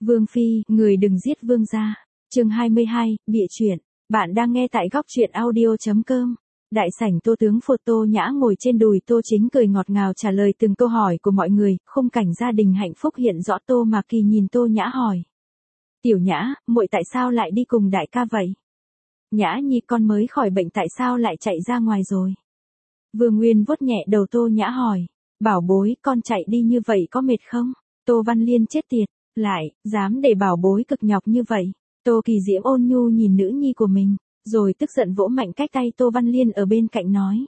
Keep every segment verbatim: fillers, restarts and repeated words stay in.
Vương Phi, người đừng giết vương gia. Chương hai mươi hai, bịa chuyện. Bạn đang nghe tại góc truyện audio chấm com. Đại sảnh Tô tướng Phột Tô Nhã ngồi trên đùi Tô Chính cười ngọt ngào trả lời từng câu hỏi của mọi người, khung cảnh gia đình hạnh phúc hiện rõ. Tô Mạc Kỳ nhìn Tô Nhã hỏi. Tiểu Nhã, muội tại sao lại đi cùng đại ca vậy? Nhã nhi con mới khỏi bệnh tại sao lại chạy ra ngoài rồi? Vương Nguyên vuốt nhẹ đầu Tô Nhã hỏi. Bảo bối, con chạy đi như vậy có mệt không? Tô Văn Liên chết tiệt, lại, dám để bảo bối cực nhọc như vậy. Tô Kỳ Diễm ôn nhu nhìn nữ nhi của mình, rồi tức giận vỗ mạnh cách tay Tô Văn Liên ở bên cạnh nói.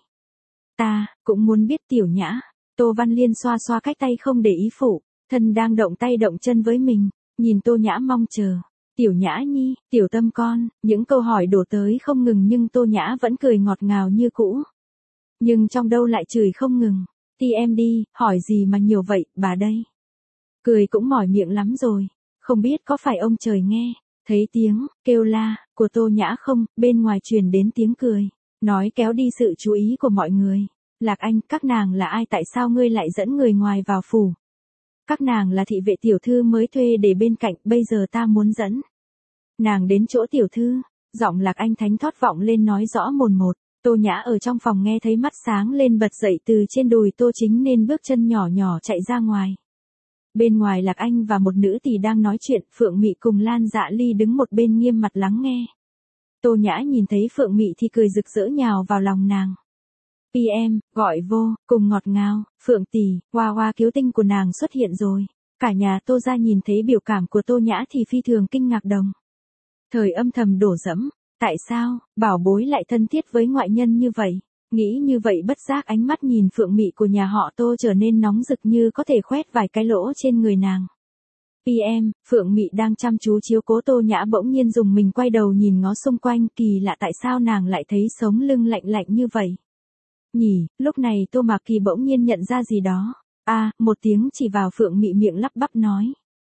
Ta, cũng muốn biết Tiểu Nhã. Tô Văn Liên xoa xoa cách tay không để ý phụ, thân đang động tay động chân với mình, nhìn Tô Nhã mong chờ. Tiểu Nhã nhi, tiểu tâm con, những câu hỏi đổ tới không ngừng nhưng Tô Nhã vẫn cười ngọt ngào như cũ. Nhưng trong đâu lại chửi không ngừng. Ti em đi, hỏi gì mà nhiều vậy, bà đây. Cười cũng mỏi miệng lắm rồi, không biết có phải ông trời nghe, thấy tiếng, kêu la, của Tô Nhã không, bên ngoài truyền đến tiếng cười, nói kéo đi sự chú ý của mọi người. Lạc Anh, các nàng là ai tại sao ngươi lại dẫn người ngoài vào phủ? Các nàng là thị vệ tiểu thư mới thuê để bên cạnh, bây giờ ta muốn dẫn nàng đến chỗ tiểu thư. Giọng Lạc Anh thánh thót vọng lên nói rõ mồn một. Tô Nhã ở trong phòng nghe thấy mắt sáng lên bật dậy từ trên đùi Tô Chính nên bước chân nhỏ nhỏ chạy ra ngoài. Bên ngoài Lạc Anh và một nữ tỳ đang nói chuyện, Phượng Mị cùng Lan Dạ Ly đứng một bên nghiêm mặt lắng nghe. Tô Nhã nhìn thấy Phượng Mị thì cười rực rỡ nhào vào lòng nàng. pê em, gọi vô, cùng ngọt ngào, Phượng tỷ, hoa hoa kiếu tinh của nàng xuất hiện rồi. Cả nhà Tô gia nhìn thấy biểu cảm của Tô Nhã thì phi thường kinh ngạc đồng thời âm thầm đổ dẫm. Tại sao, bảo bối lại thân thiết với ngoại nhân như vậy? Nghĩ như vậy bất giác ánh mắt nhìn Phượng Mị của nhà họ Tô trở nên nóng rực như có thể khoét vài cái lỗ trên người nàng. pê em, Phượng Mị đang chăm chú chiếu cố Tô Nhã bỗng nhiên dùng mình quay đầu nhìn ngó xung quanh, kỳ lạ tại sao nàng lại thấy sống lưng lạnh lạnh như vậy? Nhỉ, lúc này Tô Mạc Kỳ bỗng nhiên nhận ra gì đó. A, à, một tiếng chỉ vào Phượng Mị miệng lắp bắp nói.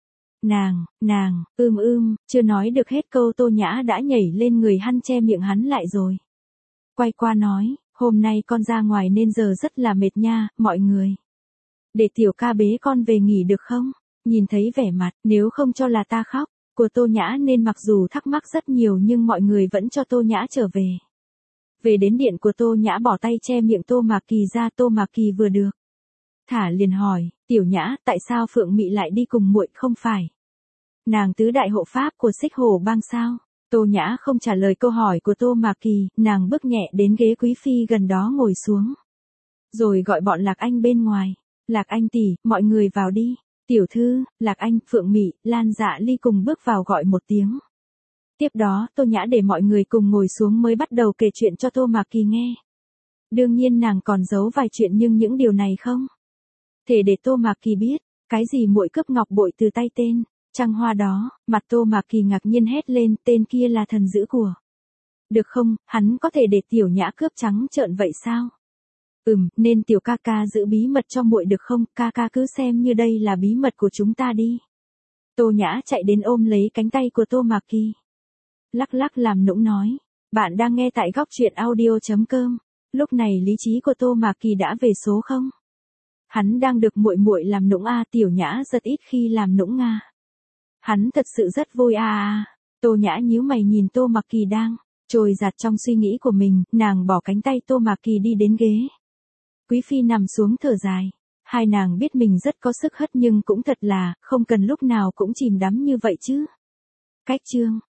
Nàng, nàng, ưm ưm, chưa nói được hết câu Tô Nhã đã nhảy lên người hắn che miệng hắn lại rồi. Quay qua nói, hôm nay con ra ngoài nên giờ rất là mệt nha, mọi người. Để tiểu ca bế con về nghỉ được không? Nhìn thấy vẻ mặt, nếu không cho là ta khóc, của Tô Nhã nên mặc dù thắc mắc rất nhiều nhưng mọi người vẫn cho Tô Nhã trở về. Về đến điện của Tô Nhã bỏ tay che miệng Tô Mạc Kỳ ra, Tô Mạc Kỳ vừa được thả liền hỏi, Tiểu Nhã, tại sao Phượng Mị lại đi cùng muội không phải? Nàng tứ đại hộ pháp của Xích Hổ bang sao? Tô Nhã không trả lời câu hỏi của Tô Mạc Kỳ, nàng bước nhẹ đến ghế quý phi gần đó ngồi xuống. Rồi gọi bọn Lạc Anh bên ngoài. Lạc Anh tỷ, mọi người vào đi. Tiểu thư, Lạc Anh, Phượng Mị, Lan Dạ Ly cùng bước vào gọi một tiếng. Tiếp đó, Tô Nhã để mọi người cùng ngồi xuống mới bắt đầu kể chuyện cho Tô Mạc Kỳ nghe. Đương nhiên nàng còn giấu vài chuyện nhưng những điều này không thể để Tô Mạc Kỳ biết. Cái gì muội cướp ngọc bội từ tay tên Trăng Hoa đó, mặt Tô Mạc Kỳ ngạc nhiên hét lên, tên kia là thần giữ của. Được không, hắn có thể để Tiểu Nhã cướp trắng trợn vậy sao? Ừm, nên tiểu ca ca giữ bí mật cho muội được không, ca ca cứ xem như đây là bí mật của chúng ta đi. Tô Nhã chạy đến ôm lấy cánh tay của Tô Mạc Kỳ. Lắc lắc làm nũng nói, bạn đang nghe tại góc truyện audio chấm com. Lúc này lý trí của Tô Mạc Kỳ đã về số không? Hắn đang được muội muội làm nũng a, Tiểu Nhã rất ít khi làm nũng nga. Hắn thật sự rất vui à à. Tô Nhã nhíu mày nhìn Tô Mạc Kỳ đang trôi dạt trong suy nghĩ của mình, nàng bỏ cánh tay Tô Mạc Kỳ đi đến ghế quý phi nằm xuống thở dài. Hai nàng biết mình rất có sức hất nhưng cũng thật là không cần lúc nào cũng chìm đắm như vậy chứ. Cách chương